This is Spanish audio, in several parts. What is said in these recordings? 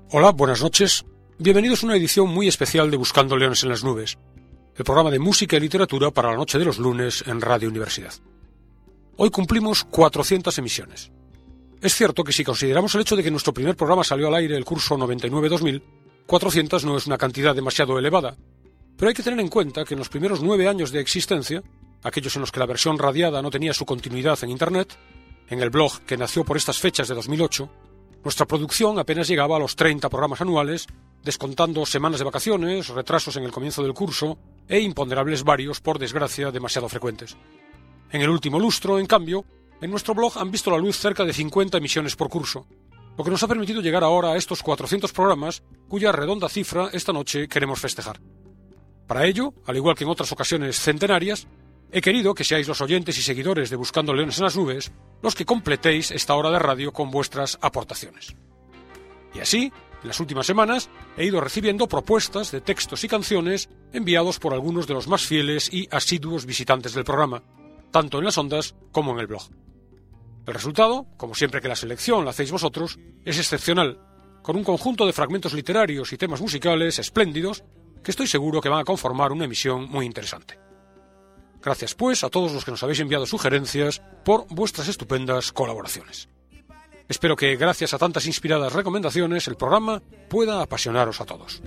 Hola, buenas noches. Bienvenidos a una edición muy especial de Buscando Leones en las Nubes, el programa de música y literatura para la noche de los lunes en Radio Universidad. Hoy cumplimos 400 emisiones. Es cierto que si consideramos el hecho de que nuestro primer programa salió al aire el curso 99-2000, 400 no es una cantidad demasiado elevada, pero hay que tener en cuenta que en los primeros 9 años de existencia, aquellos en los que la versión radiada no tenía su continuidad en Internet, en el blog que nació por estas fechas de 2008, nuestra producción apenas llegaba a los 30 programas anuales, descontando semanas de vacaciones, retrasos en el comienzo del curso e imponderables varios, por desgracia, demasiado frecuentes. En el último lustro, en cambio, en nuestro blog han visto la luz cerca de 50 emisiones por curso, lo que nos ha permitido llegar ahora a estos 400 programas, cuya redonda cifra esta noche queremos festejar. Para ello, al igual que en otras ocasiones centenarias, he querido que seáis los oyentes y seguidores de Buscando Leones en las Nubes los que completéis esta hora de radio con vuestras aportaciones. Y así, en las últimas semanas, he ido recibiendo propuestas de textos y canciones enviados por algunos de los más fieles y asiduos visitantes del programa, tanto en las ondas como en el blog. El resultado, como siempre que la selección la hacéis vosotros, es excepcional, con un conjunto de fragmentos literarios y temas musicales espléndidos que estoy seguro que van a conformar una emisión muy interesante. Gracias, pues, a todos los que nos habéis enviado sugerencias por vuestras estupendas colaboraciones. Espero que, gracias a tantas inspiradas recomendaciones, el programa pueda apasionaros a todos.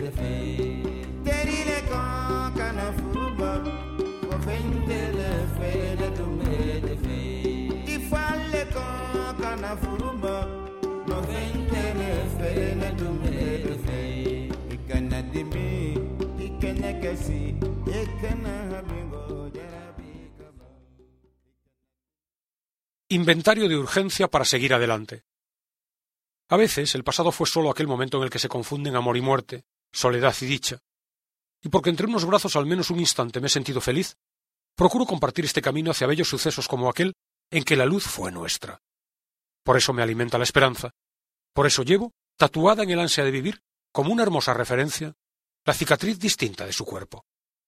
Inventario de urgencia para seguir adelante. A veces el pasado fue solo aquel momento en el que se confunden amor y muerte, soledad y dicha. Y porque entre unos brazos al menos un instante me he sentido feliz, procuro compartir este camino hacia bellos sucesos como aquel en que la luz fue nuestra. Por eso me alimenta la esperanza. Por eso llevo, tatuada en el ansia de vivir, como una hermosa referencia, la cicatriz distinta de su cuerpo.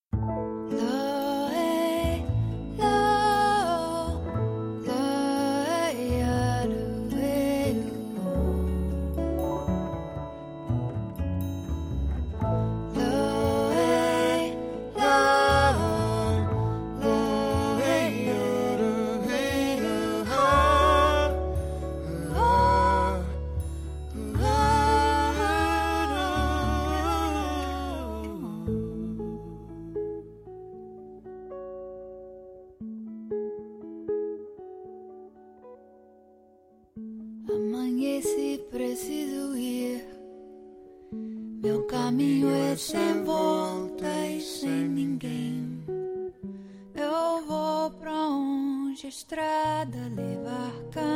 Amanheci, preciso ir. Meu caminho é sem volta e sem ninguém. Eu vou pra onde a estrada levar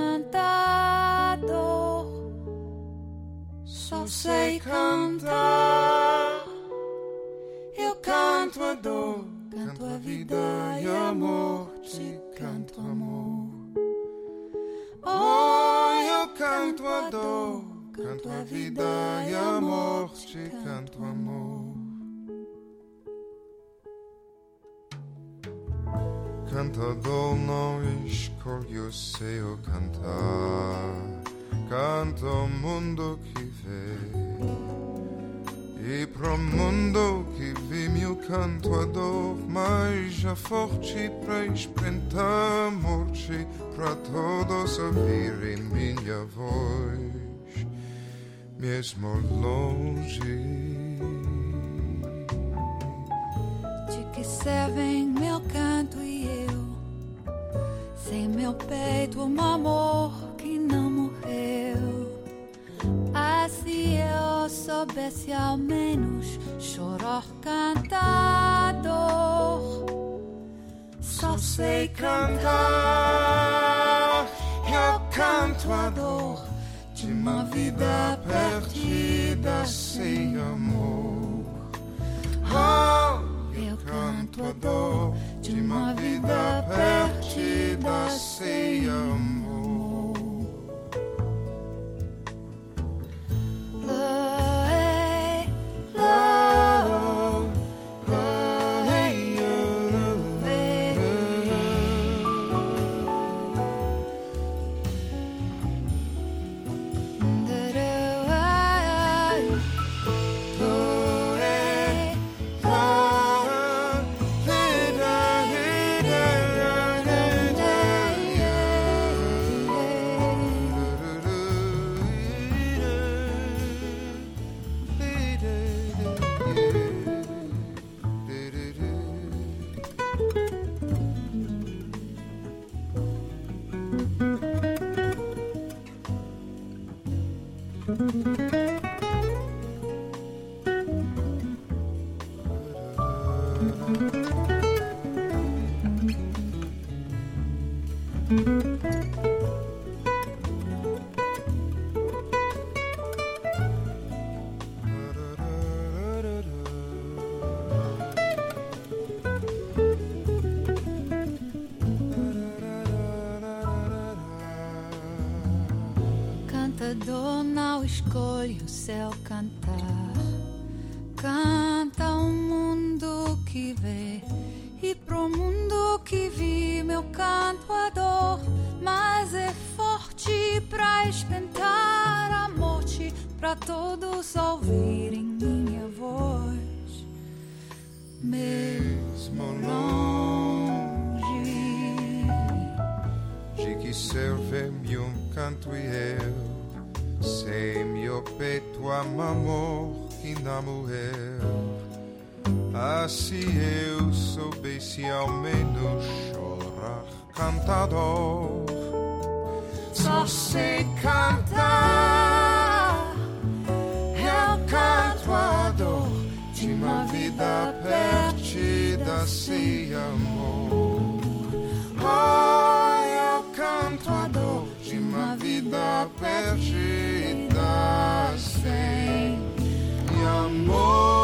cantador. Só sei cantar. Eu canto a dor, canto a vida e a morte, canto amor. Oh, eu canto a dor, canto a vida e a morte, canto amor. Cantador não escolhe o seu cantar, canta o mundo que vê. E pro mundo que vi meu canto a dor, mas a forte para espantar a morte, para todos ouvirem minha voz, mesmo longe. De que servem meu canto e eu, sem meu peito um amor que não morreu. Ah, se eu soubesse ao menos chorar cantador. Só sei cantar, eu canto a dor de uma vida perdida sem amor. Oh, eu canto a dor de uma vida perdida sem amor. Cantador não escolhe o céu cantar, canta o mundo que vê, e pro mundo que vi meu canto a dor, mas é forte pra espantar a morte, pra todos ouvirem minha voz, mesmo longe. De que serve-me canto e eu sei meu peito ama amor que na mulher. Assim eu soubesse ao menos chorar cantador. Só sei cantar, eu canto a dor de uma vida perdida sem amor. Oh, eu canto a dor de uma vida perdida sem amor.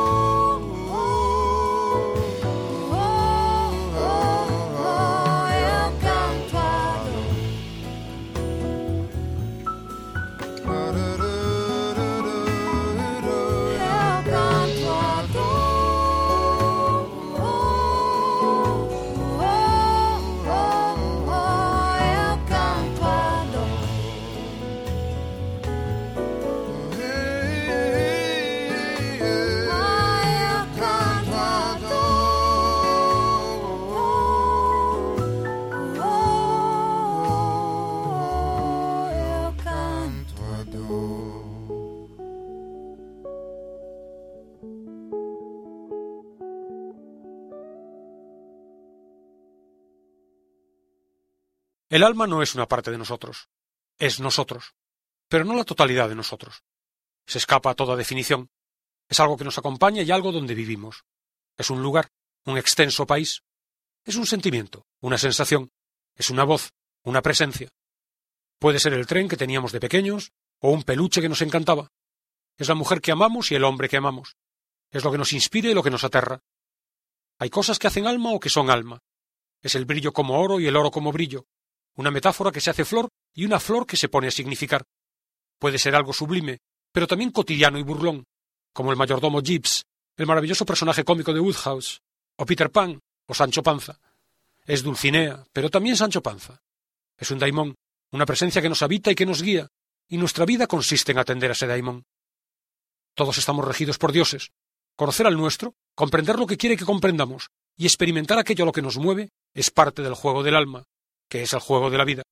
El alma no es una parte de nosotros, es nosotros, pero no la totalidad de nosotros. Se escapa a toda definición. Es algo que nos acompaña y algo donde vivimos. Es un lugar, un extenso país. Es un sentimiento, una sensación. Es una voz, una presencia. Puede ser el tren que teníamos de pequeños o un peluche que nos encantaba. Es la mujer que amamos y el hombre que amamos. Es lo que nos inspira y lo que nos aterra. Hay cosas que hacen alma o que son alma. Es el brillo como oro y el oro como brillo. Una metáfora que se hace flor y una flor que se pone a significar. Puede ser algo sublime, pero también cotidiano y burlón, como el mayordomo Gibbs, el maravilloso personaje cómico de Woodhouse, o Peter Pan, o Sancho Panza. Es Dulcinea, pero también Sancho Panza. Es un daimón, una presencia que nos habita y que nos guía, y nuestra vida consiste en atender a ese daimón. Todos estamos regidos por dioses. Conocer al nuestro, comprender lo que quiere que comprendamos, y experimentar aquello a lo que nos mueve, es parte del juego del alma, que es el juego de la vida.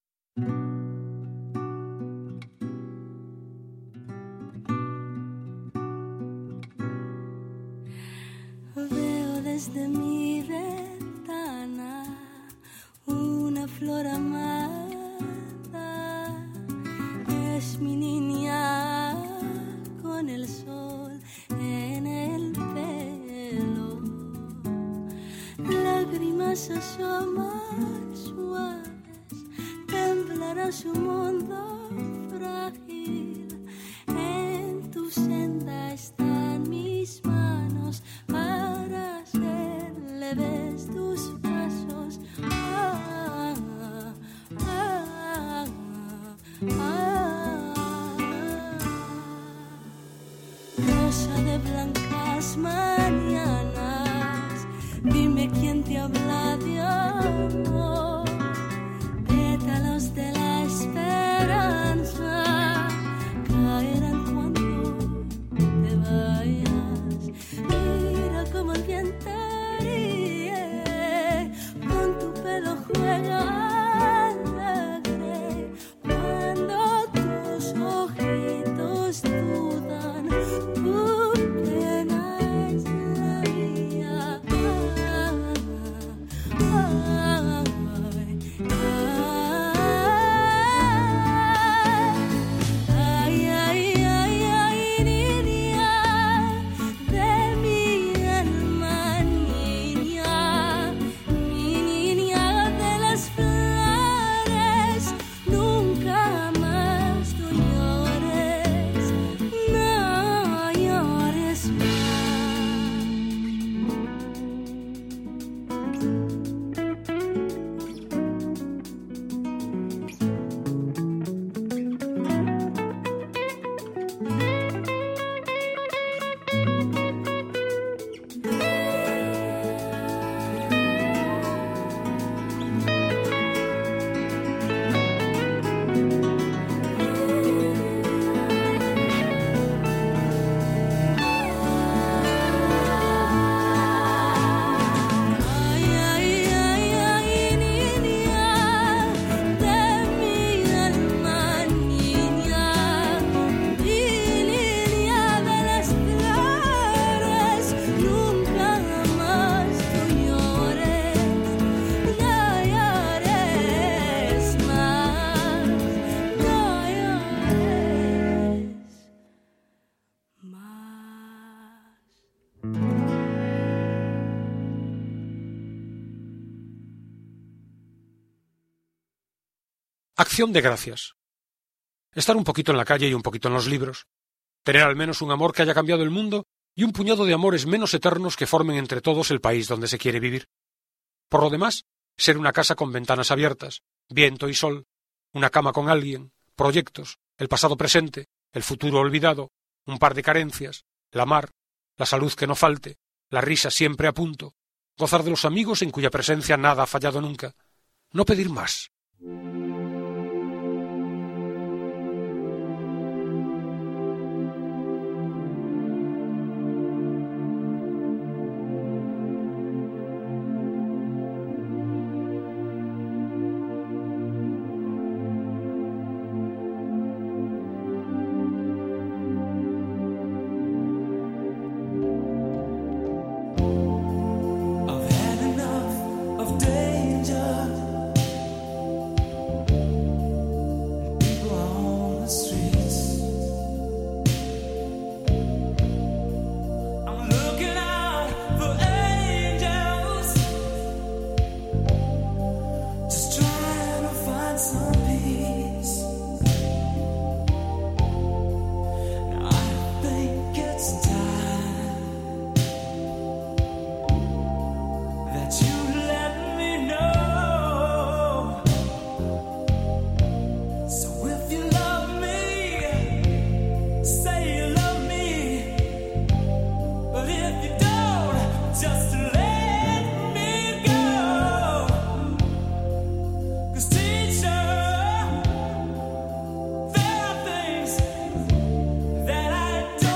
Veo desde mi ventana una flor amada, es mi niña con el sol en el pelo, lágrimas asoman suaves, temblará su mundo frágil, en tu senda están mis manos para hacer leves tus pasos. Ah, ah, ah, rosa de blancas mañanas, dime quién te habla de amor, pétalos de la esperanza caerán cuando te vayas. Mira como el viento ríe, con tu pelo juega alegre, cuando tus ojitos dudan, tu pena es la mía. Niña de las flores. Acción de gracias. Estar un poquito en la calle y un poquito en los libros. Tener al menos un amor que haya cambiado el mundo y un puñado de amores menos eternos que formen entre todos el país donde se quiere vivir. Por lo demás, ser una casa con ventanas abiertas, viento y sol, una cama con alguien, proyectos, el pasado presente, el futuro olvidado, un par de carencias, la mar, la salud que no falte, la risa siempre a punto, gozar de los amigos en cuya presencia nada ha fallado nunca, no pedir más.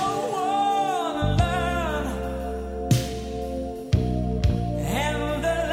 And the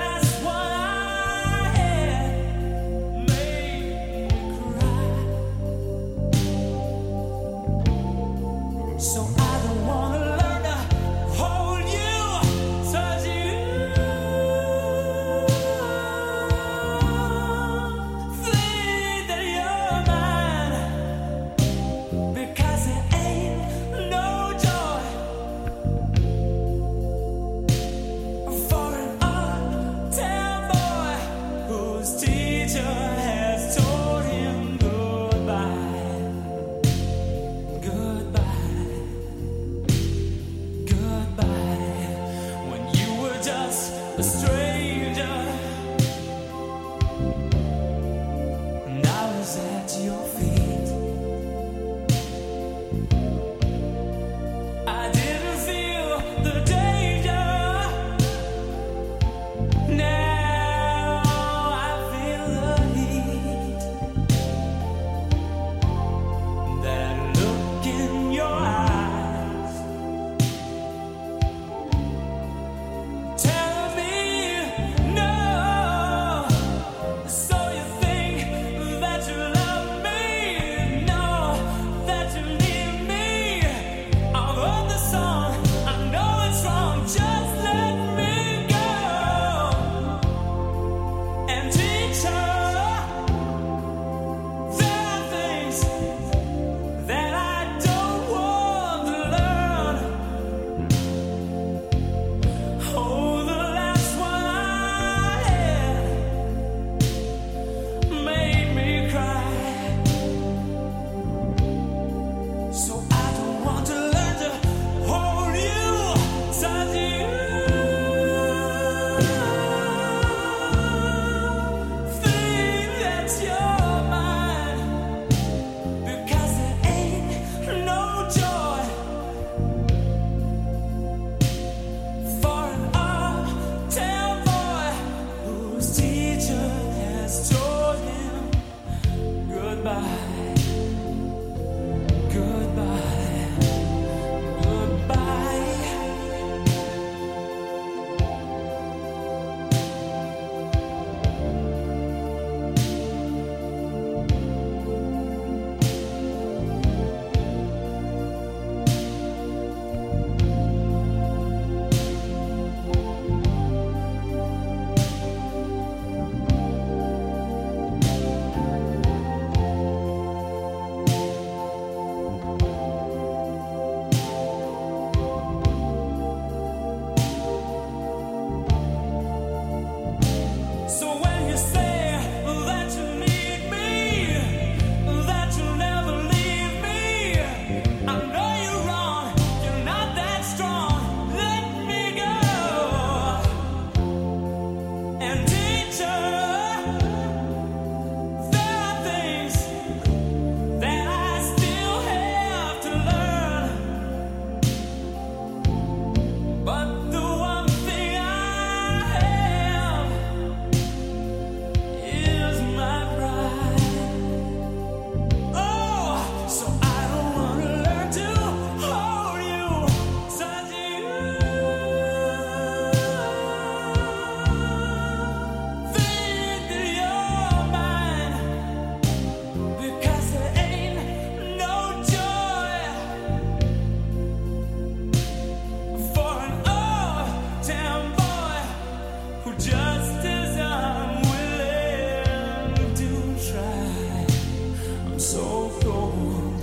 just as I'm willing to try. I'm so cold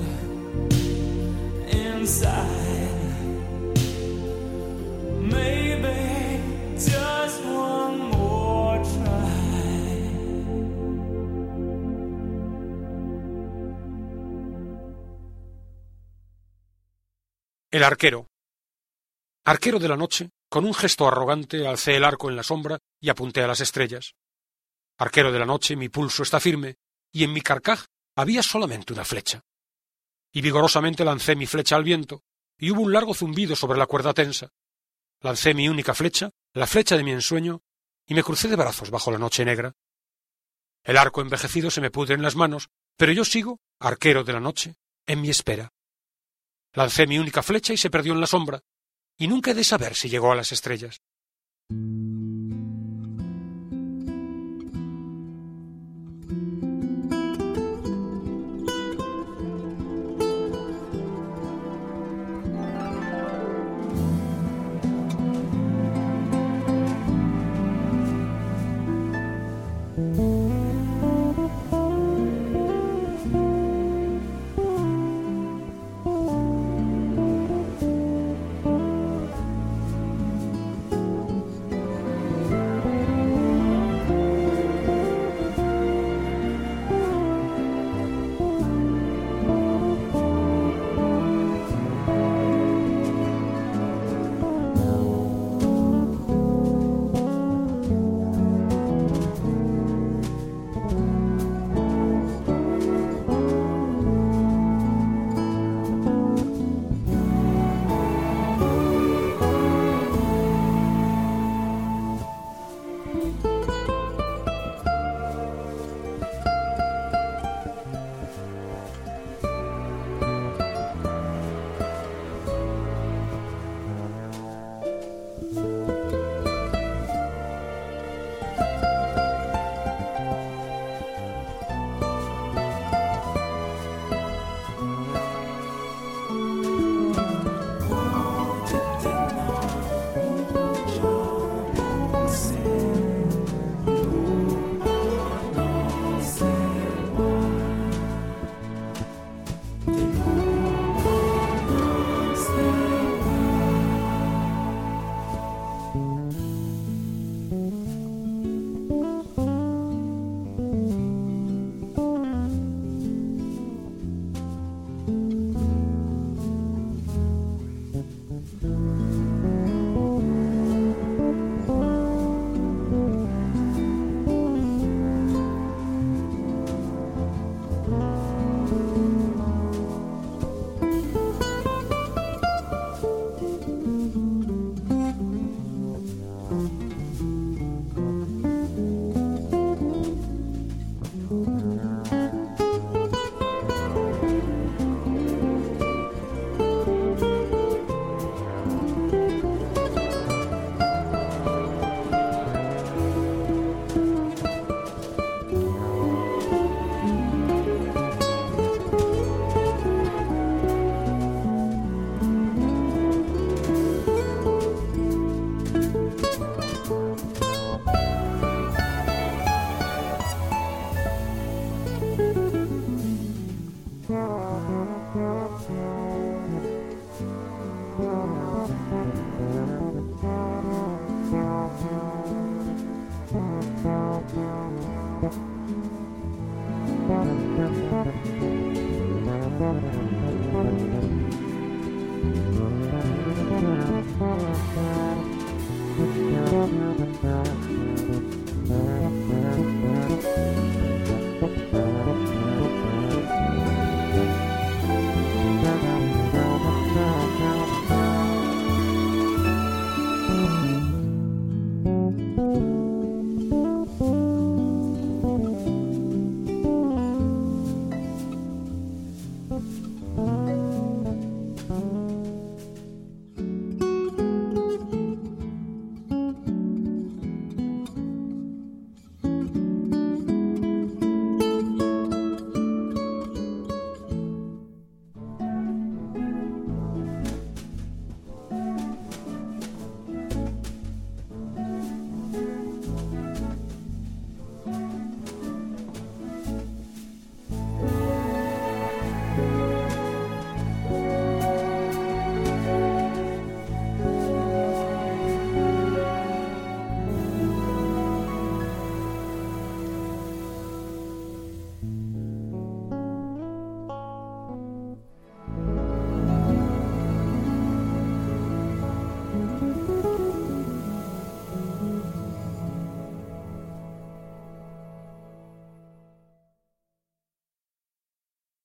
inside. Maybe just one more try. El arquero. Arquero de la noche, con un gesto arrogante alcé el arco en la sombra y apunté a las estrellas. Arquero de la noche, mi pulso está firme, y en mi carcaj había solamente una flecha. Y vigorosamente lancé mi flecha al viento, y hubo un largo zumbido sobre la cuerda tensa. Lancé mi única flecha, la flecha de mi ensueño, y me crucé de brazos bajo la noche negra. El arco envejecido se me pudre en las manos, pero yo sigo, arquero de la noche, en mi espera. Lancé mi única flecha y se perdió en la sombra, y nunca he de saber si llegó a las estrellas.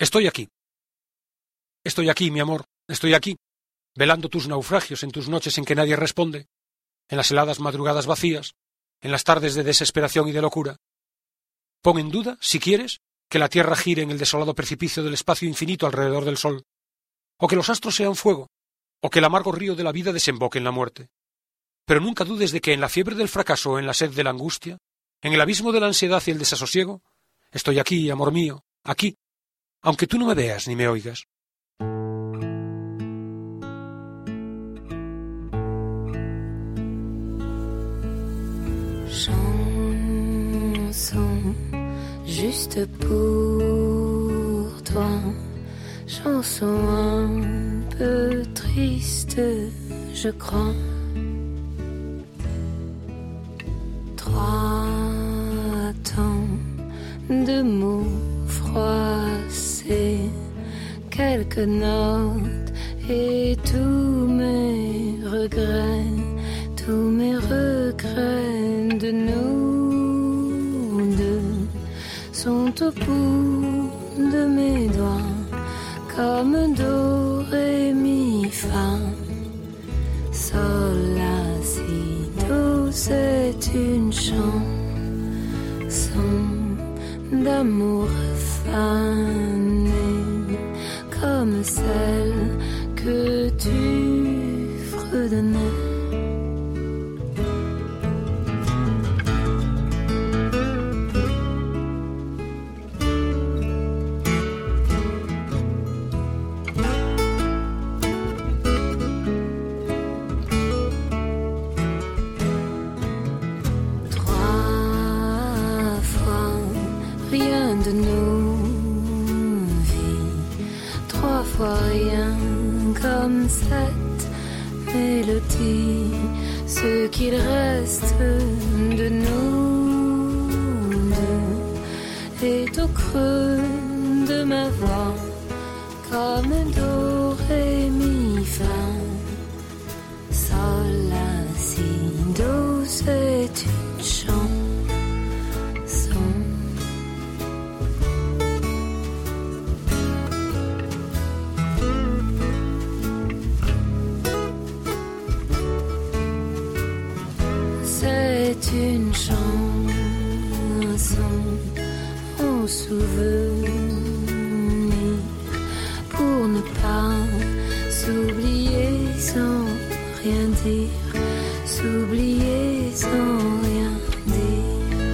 Estoy aquí. Estoy aquí, mi amor, estoy aquí, velando tus naufragios en tus noches en que nadie responde, en las heladas madrugadas vacías, en las tardes de desesperación y de locura. Pon en duda, si quieres, que la Tierra gire en el desolado precipicio del espacio infinito alrededor del Sol, o que los astros sean fuego, o que el amargo río de la vida desemboque en la muerte. Pero nunca dudes de que en la fiebre del fracaso o en la sed de la angustia, en el abismo de la ansiedad y el desasosiego, estoy aquí, amor mío, aquí, aunque tú no me veas ni me oigas. Chanson juste pour toi, chanson un peu triste, je crois. 3 temps de mots froissés, quelques notes et tous mes regrets de nous deux sont au bout de mes doigts, comme do, ré, mi, fa, sol, la, si, do. C'est une chanson d'amour fanée, comme celle que tu fredonnais. De nos vies, 3 fois rien comme cette mélodie, ce qu'il reste de nous deux est au creux de ma voix, comme do, ré, mi, fa, sol, la, si, do. C'est une chanson une chanson en souvenir pour ne pas s'oublier sans rien dire, s'oublier sans rien dire.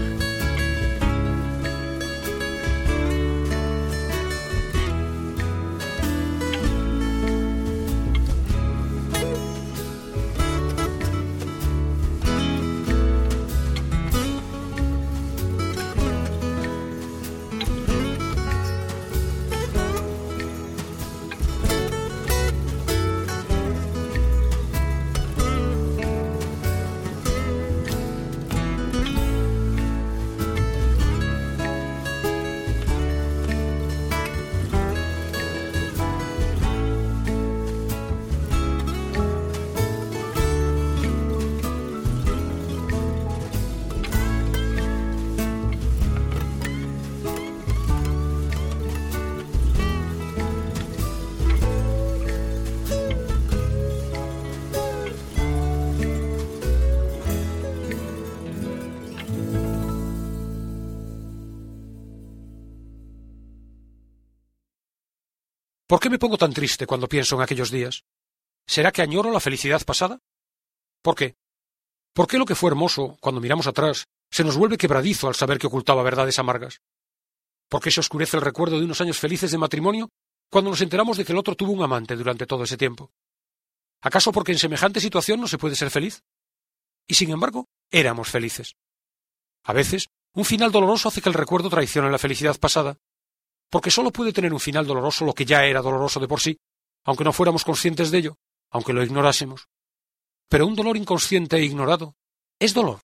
¿Por qué me pongo tan triste cuando pienso en aquellos días? ¿Será que añoro la felicidad pasada? ¿Por qué? ¿Por qué lo que fue hermoso, cuando miramos atrás, se nos vuelve quebradizo al saber que ocultaba verdades amargas? ¿Por qué se oscurece el recuerdo de unos años felices de matrimonio cuando nos enteramos de que el otro tuvo un amante durante todo ese tiempo? ¿Acaso porque en semejante situación no se puede ser feliz? Y sin embargo, éramos felices. A veces, un final doloroso hace que el recuerdo traicione la felicidad pasada, porque sólo puede tener un final doloroso lo que ya era doloroso de por sí, aunque no fuéramos conscientes de ello, aunque lo ignorásemos. Pero un dolor inconsciente e ignorado es dolor.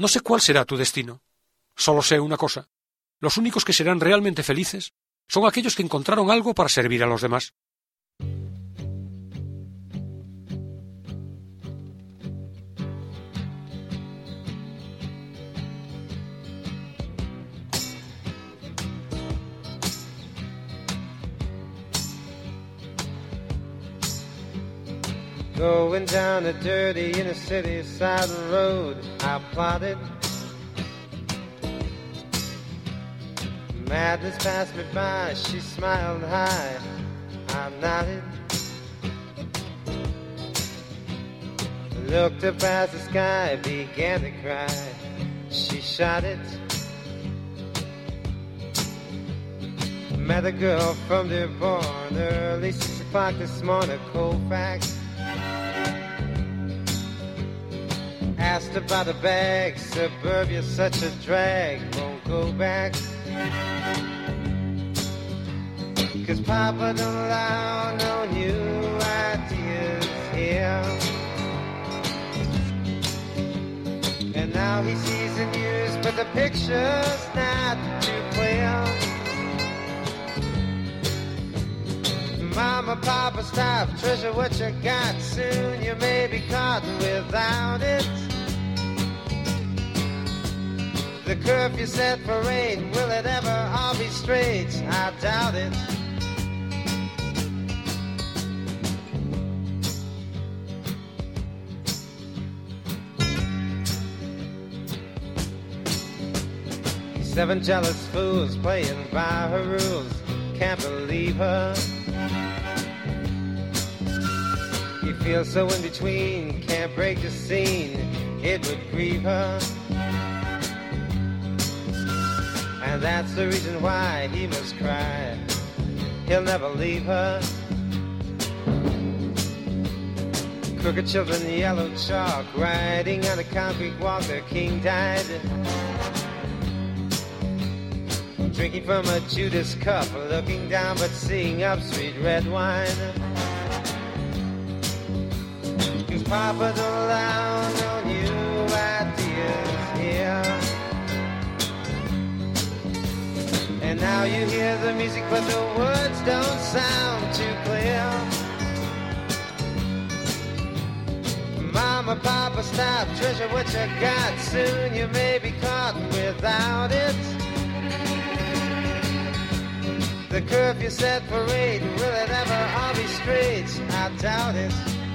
No sé cuál será tu destino. Solo sé una cosa. Los únicos que serán realmente felices son aquellos que encontraron algo para servir a los demás. Going down a dirty inner city side road, I plotted. Madness passed me by, she smiled high, I nodded. Looked up at the sky, began to cry, she shot it. Met a girl from Dearborn, early 6 o'clock this morning, Colfax. Asked about a bag, suburbia's such a drag, won't go back. 'Cause Papa don't allow no new ideas here. And now he sees the news, but the picture's not too clear. Mama, Papa, stop, treasure what you got. Soon you may be caught without it. The curfew set for 8, will it ever all be straight? I doubt it. Seven jealous fools playing by her rules, can't believe her. You feel so in between, can't break the scene, it would grieve her. And that's the reason why he must cry, he'll never leave her. Crooked children, yellow chalk, riding on a concrete walk, their king died. Drinking from a Judas cup, looking down but seeing up, sweet red wine. 'Cause Papa don't allow no new ideas here. And now you hear the music but the words don't sound too clear. Mama, Papa, stop, treasure what you got. Soon you may be caught without it. The curfew set for 8, will it ever all be straight? I doubt it.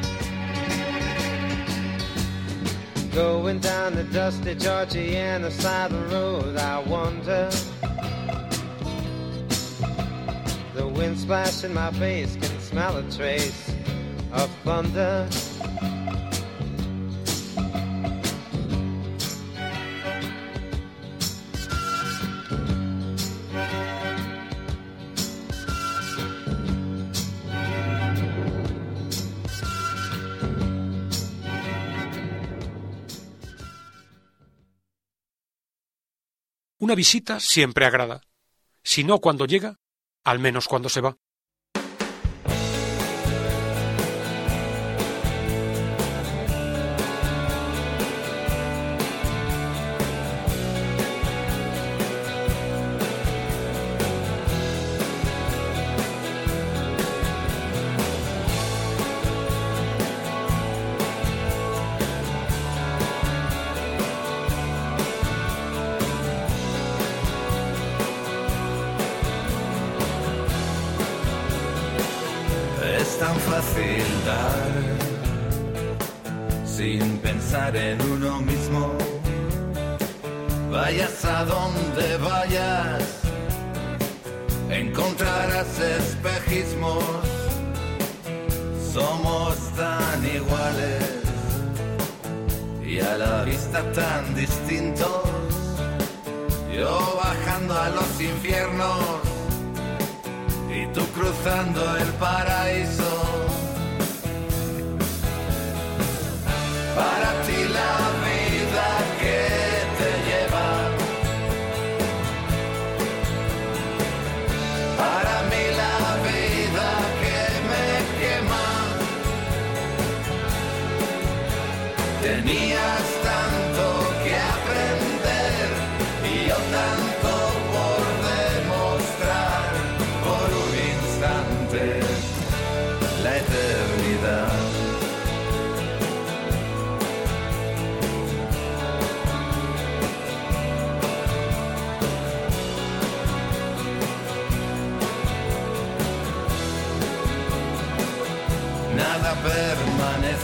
Going down the dusty Georgiana side of the road, I wonder. The wind splash in my face, can smell a trace of thunder. Una visita siempre agrada. Si no cuando llega, al menos cuando se va. Es tan fácil dar sin pensar en uno mismo. Vayas a donde vayas, encontrarás espejismos. Somos tan iguales y a la vista tan distintos. Yo bajando a los infiernos y tú cruzando el paraíso. Para ti la vida que te lleva, para mí la vida que me quema. Tenías tanto que aprender.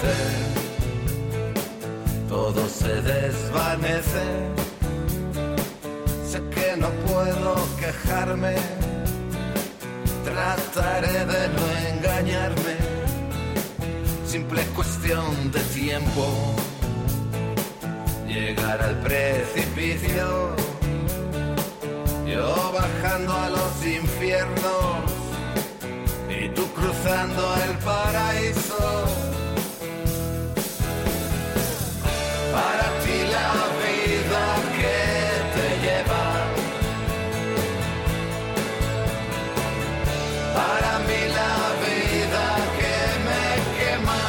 parece, todo se desvanece. Sé que no puedo quejarme, trataré de no engañarme. Simple cuestión de tiempo, llegar al precipicio. Yo bajando a los infiernos y tú cruzando el paraíso. Para ti la vida que te lleva, para mí la vida que me quema.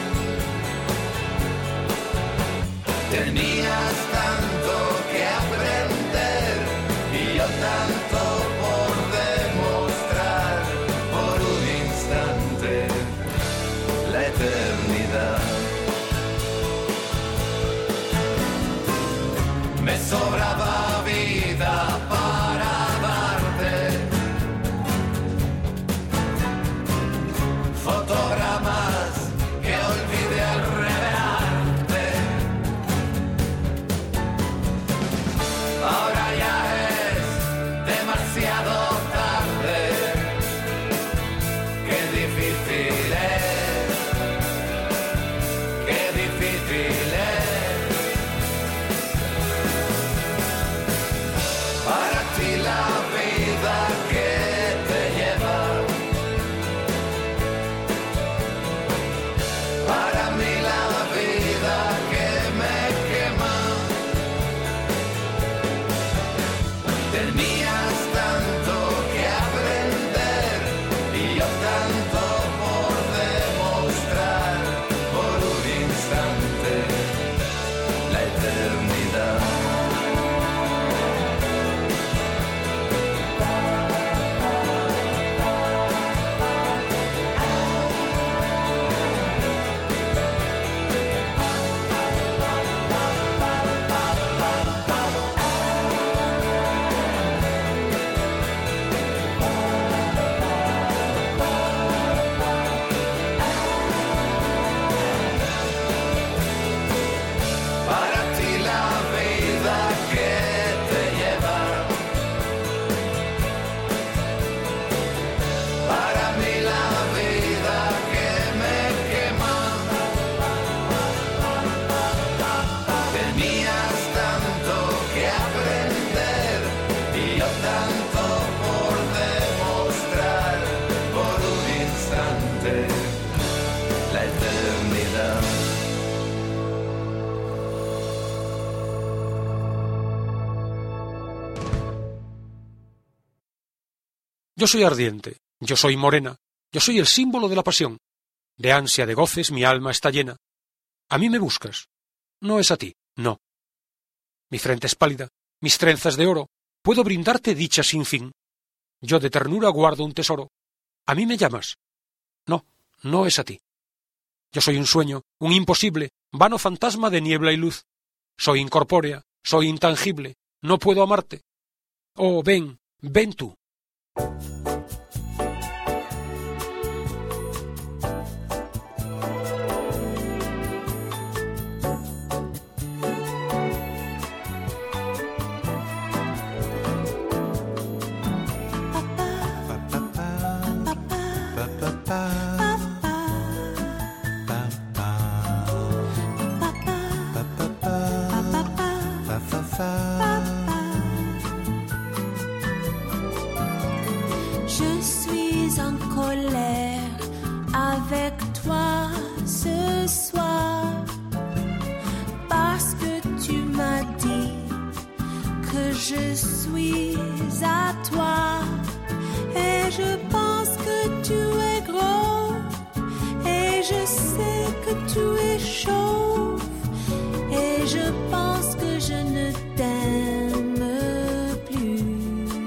Tenías tanto que aprender y yo tanto por demostrar. Por un instante la eternidad. Me sobraba vida para darte fotogramas que olvidé al revelarte. Ahora ya es demasiado tarde. Qué difícil es, qué difícil es. Para ti la vida que te lleva, para mí la vida que me quema. Tenías tanto que aprender y yo tanto por demostrar. Por un instante la eternidad. Para ti la vida que te lleva, para mí la vida que me quema. Tenías tanto que aprender y yo tanto por demostrar. Por un instante la eternidad. Yo soy ardiente, yo soy morena, yo soy el símbolo de la pasión. De ansia de goces mi alma está llena. A mí me buscas, no es a ti, no. Mi frente es pálida, mis trenzas de oro, puedo brindarte dicha sin fin. Yo de ternura guardo un tesoro. A mí me llamas, no, no es a ti. Yo soy un sueño, un imposible, vano fantasma de niebla y luz. Soy incorpórea, soy intangible, no puedo amarte. Oh, ven, ven tú. Je suis en colère avec toi ce soir parce que tu m'as dit que je suis à toi et je pense que tu es gros et je sais que tu es chauve et je pense que je ne t'aime plus.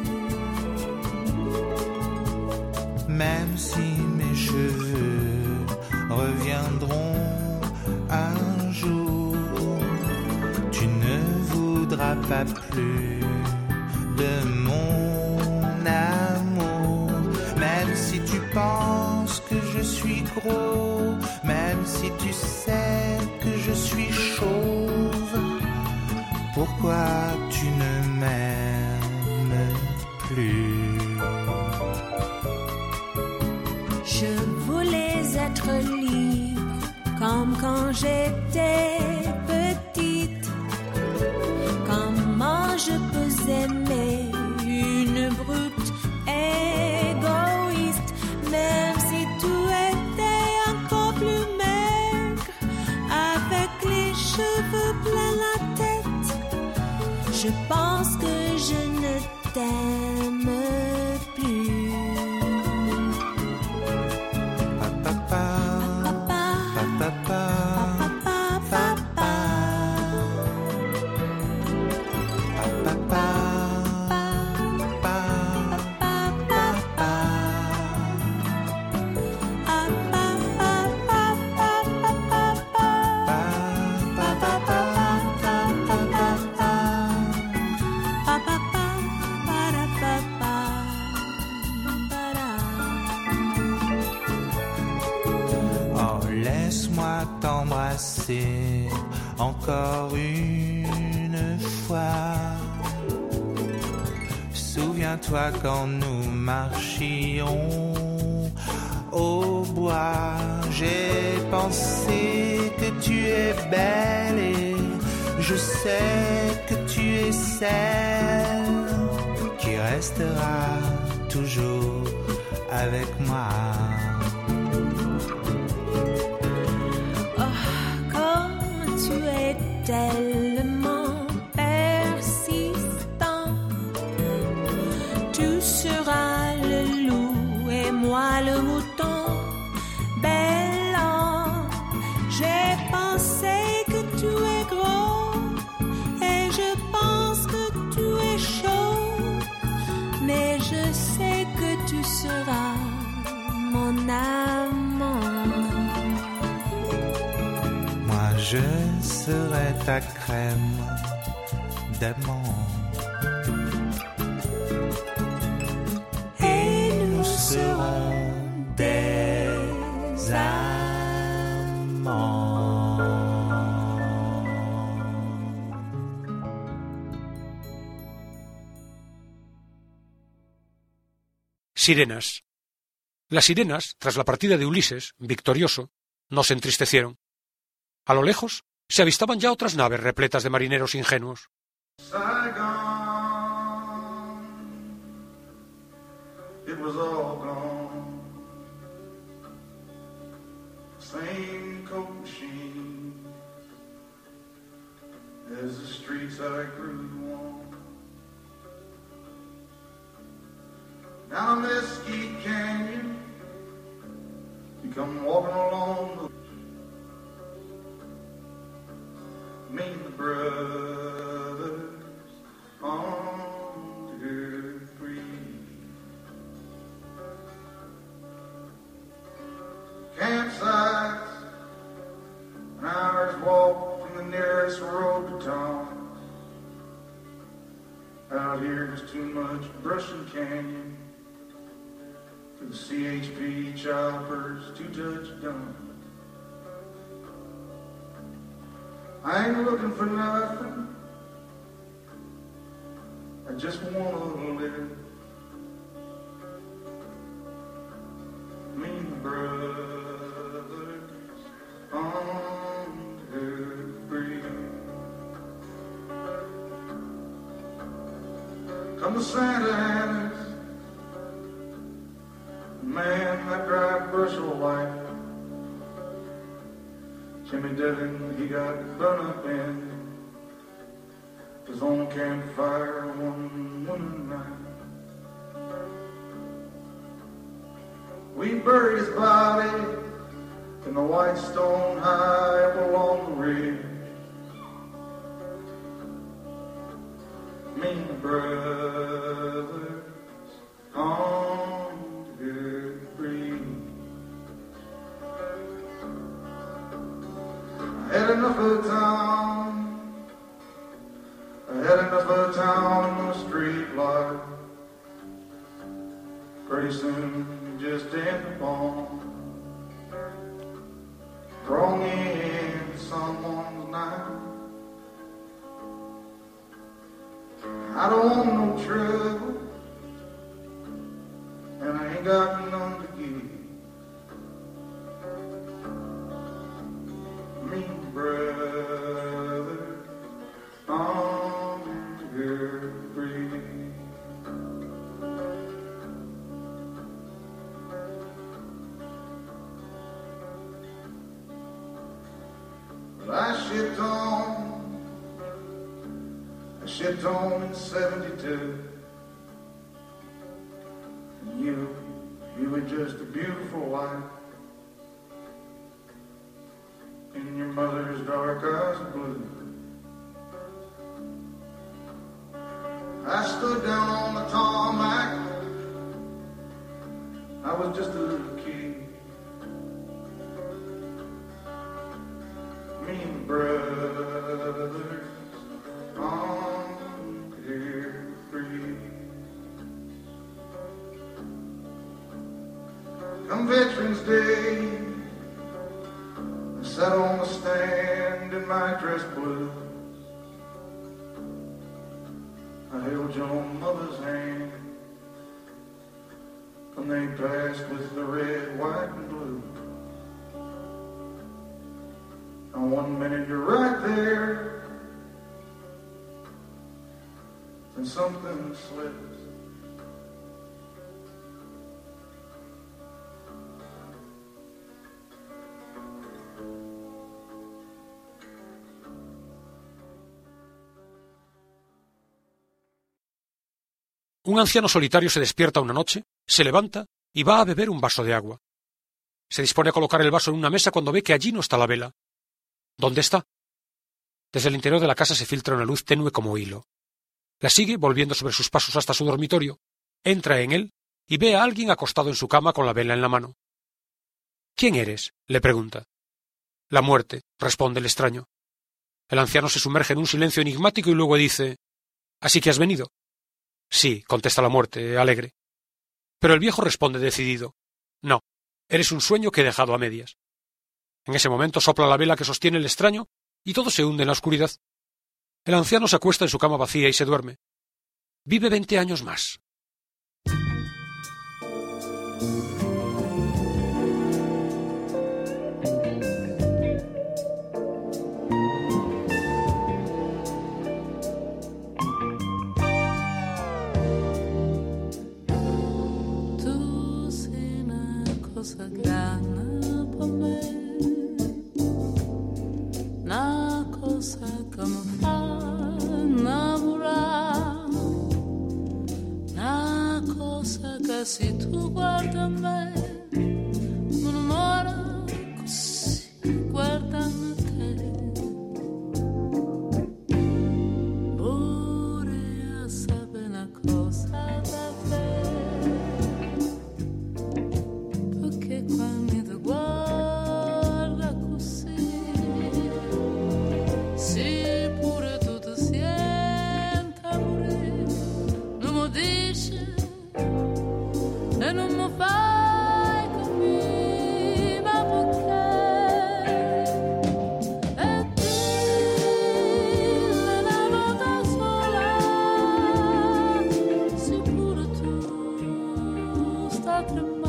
Même si mes cheveux reviendront un jour, tu ne voudras pas plus de mon amour. Même si tu penses que je suis gros, même si si tu sais que je suis chauve, pourquoi tu ne m'aimes plus? Je voulais être libre comme quand j'étais petite. Comment je peux aimer une brute égoïste, même si tu étais encore plus maigre, avec les cheveux plein la tête? Je pense que je ne t'aime plus. Encore une fois, souviens-toi quand nous marchions au bois. J'ai pensé que tu es belle et je sais que tu es celle qui restera toujours avec moi. Tellement persistant, tu seras le loup et moi le mouton. Bel ange, j'ai pensé que tu es gros et je pense que tu es chaud, mais je sais que tu seras mon amant. Moi je serai ta crème d'amant et nous serons des amants. Sirenas. Las sirenas, tras la partida de Ulises, victorioso, no se entristecieron. A lo lejos se avistaban ya otras naves repletas de marineros ingenuos. Saigon, it was all gone. Same cold machine as the streets I grew on. Down Mesquite Canyon, you come walking along the meet the brothers on the good breeze. Campsites, an hour's walk from the nearest road to town. Out here there's too much brush and canyon for the CHP choppers to touch down. I ain't looking for nothing, I just wanna live. Me and the brothers on the breeze. Come to Santa Ana's, man that drive Brushel White. Jimmy Dillon, he got burned up in his own campfire one winter night. We buried his body in the white stone high up along the ridge. Me and the brothers on the good breeze. I had enough of town. I had enough of town on the street life. Pretty soon, just end the bomb. For all I don't want no trouble, and I ain't got none to give. Me brother, I'm here free. But I shipped home in 72. And you were just a beautiful wife. In your mother's dark eyes of blue. I stood down on the tarmac. I was just a little kid. Me and brothers on here free. Come Veterans Day, I sat on the stand in my dress blues. I held your mother's hand when they passed with the red, white, and blue. And 1 minute you're right there, then something slips. Un anciano solitario se despierta una noche, se levanta y va a beber un vaso de agua. Se dispone a colocar el vaso en una mesa cuando ve que allí no está la vela. ¿Dónde está? Desde el interior de la casa se filtra una luz tenue como hilo. La sigue, volviendo sobre sus pasos hasta su dormitorio, entra en él y ve a alguien acostado en su cama con la vela en la mano. ¿Quién eres?, le pregunta. La muerte, responde el extraño. El anciano se sumerge en un silencio enigmático y luego dice: ¿Así que has venido? Sí, contesta la muerte, alegre. Pero el viejo responde decidido: No, eres un sueño que he dejado a medias. En ese momento sopla la vela que sostiene el extraño y todo se hunde en la oscuridad. El anciano se acuesta en su cama vacía y se duerme. Vive 20 años más. Cosa grande per me, una cosa che mi fa innamorare, una cosa che se tu guarda me, mi innamora così guardando te. Vorrei sapere una cosa da te. Quando ti guarda così, se pure tu ti senti a morire, non mi dici e non mi fai capire, ma perché? E dillo una volta sola, se pure tu stai tremando.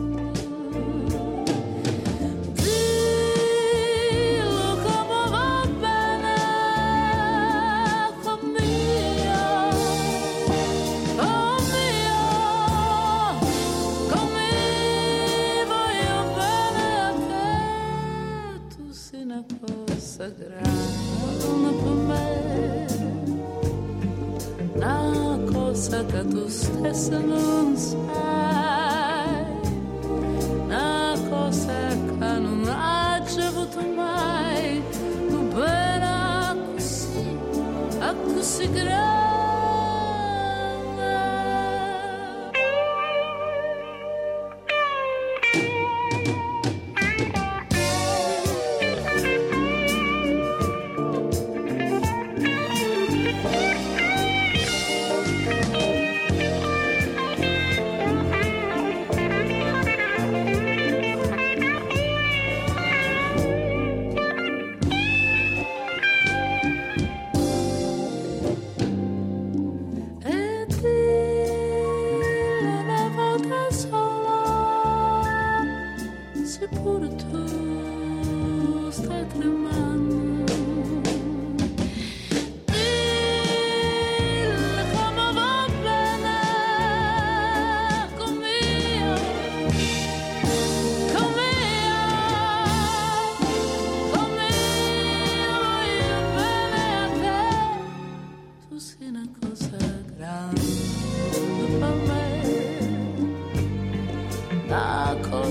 Una cosa che tu stessa non sai, una cosa che non hai avuto mai, un bene così grande.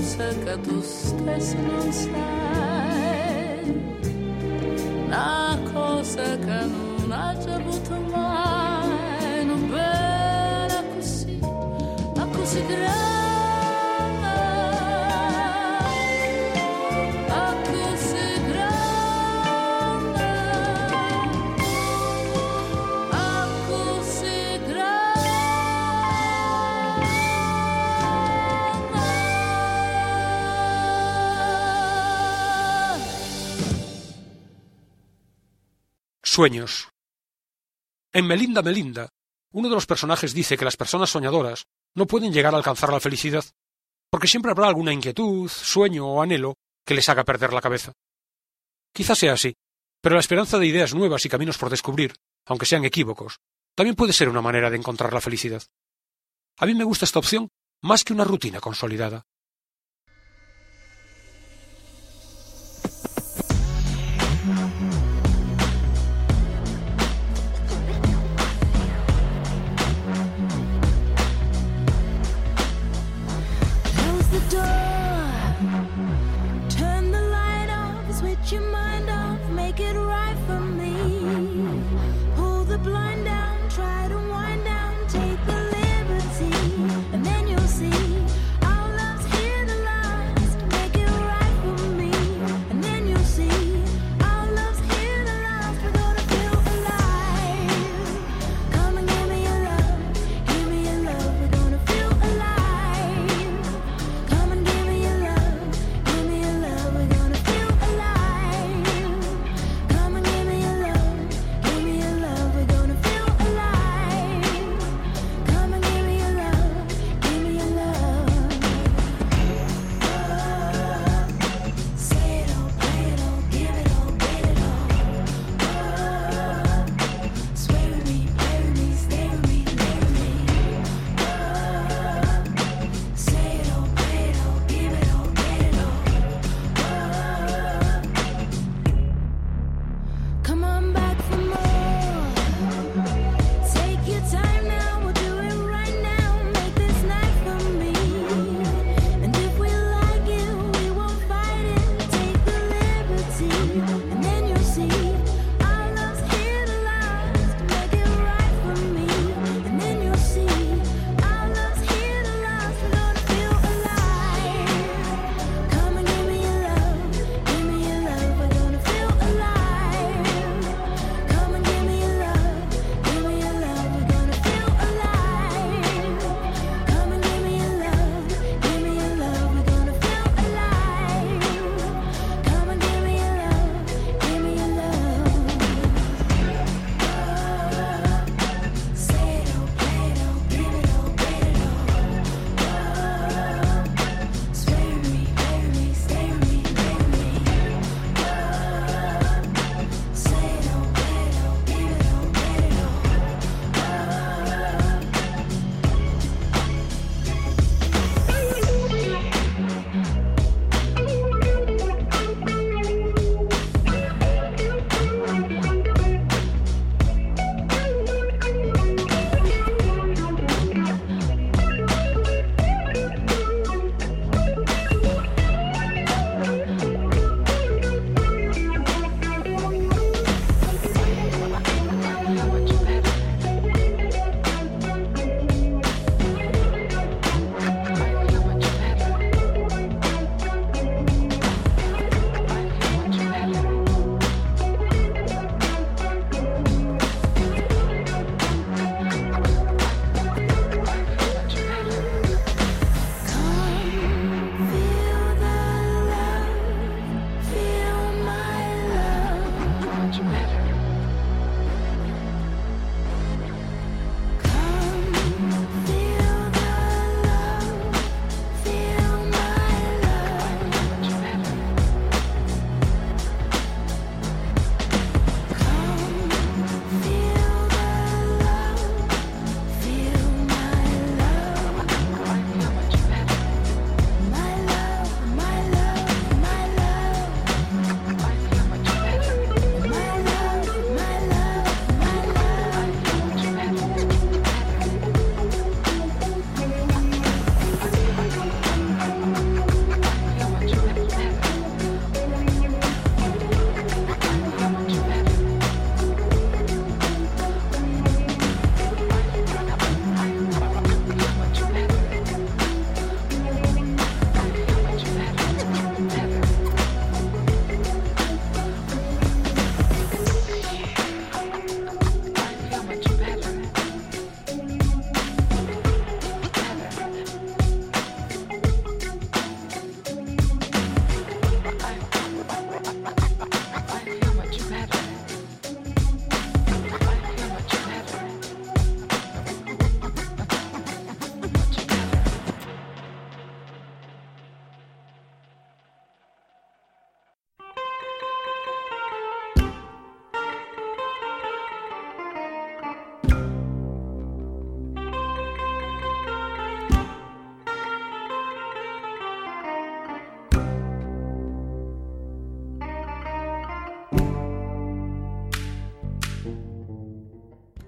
cosa che tu stesso non sai, una cosa che non hai già avuto mai, non bella così, ma così grande. Sueños. En Melinda, Melinda, uno de los personajes dice que las personas soñadoras no pueden llegar a alcanzar la felicidad, porque siempre habrá alguna inquietud, sueño o anhelo que les haga perder la cabeza. Quizás sea así, pero la esperanza de ideas nuevas y caminos por descubrir, aunque sean equívocos, también puede ser una manera de encontrar la felicidad. A mí me gusta esta opción más que una rutina consolidada. Your mind off, make it right for me. Pull the blind down, try to wind down, take the liberty, and then you'll see our love's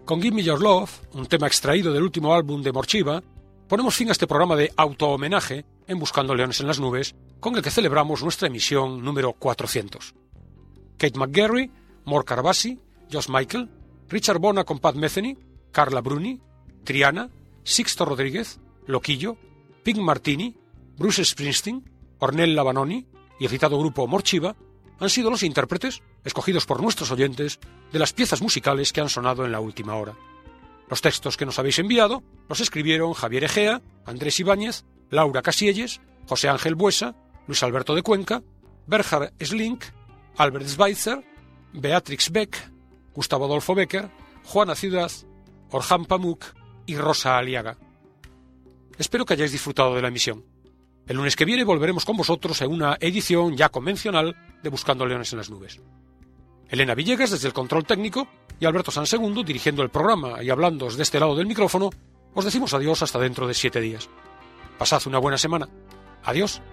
Con Give Me Your Love, un tema extraído del último álbum de Morchiva, ponemos fin a este programa de auto-homenaje en Buscando Leones en las Nubes, con el que celebramos nuestra emisión número 400. Kate McGarry, Mor Carvasi, Josh Michael, Richard Bona con Pat Metheny, Carla Bruni, Triana, Sixto Rodríguez, Loquillo, Pink Martini, Bruce Springsteen, Ornella Vanoni y el citado grupo Morchiva han sido los intérpretes, escogidos por nuestros oyentes, de las piezas musicales que han sonado en la última hora. Los textos que nos habéis enviado los escribieron Javier Egea, Andrés Ibáñez, Laura Casielles, José Ángel Buesa, Luis Alberto de Cuenca, Berhard Slink, Albert Schweitzer, Beatrix Beck, Gustavo Adolfo Becker, Juana Ciudad, Orhan Pamuk y Rosa Aliaga. Espero que hayáis disfrutado de la emisión. El lunes que viene volveremos con vosotros en una edición ya convencional de Buscando Leones en las Nubes. Elena Villegas desde el control técnico y Alberto Sansegundo dirigiendo el programa y hablándoos de este lado del micrófono, os decimos adiós hasta dentro de 7 días. Pasad una buena semana. Adiós.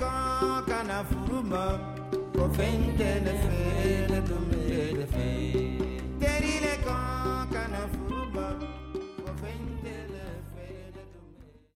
Fente ne fe ne do me de fe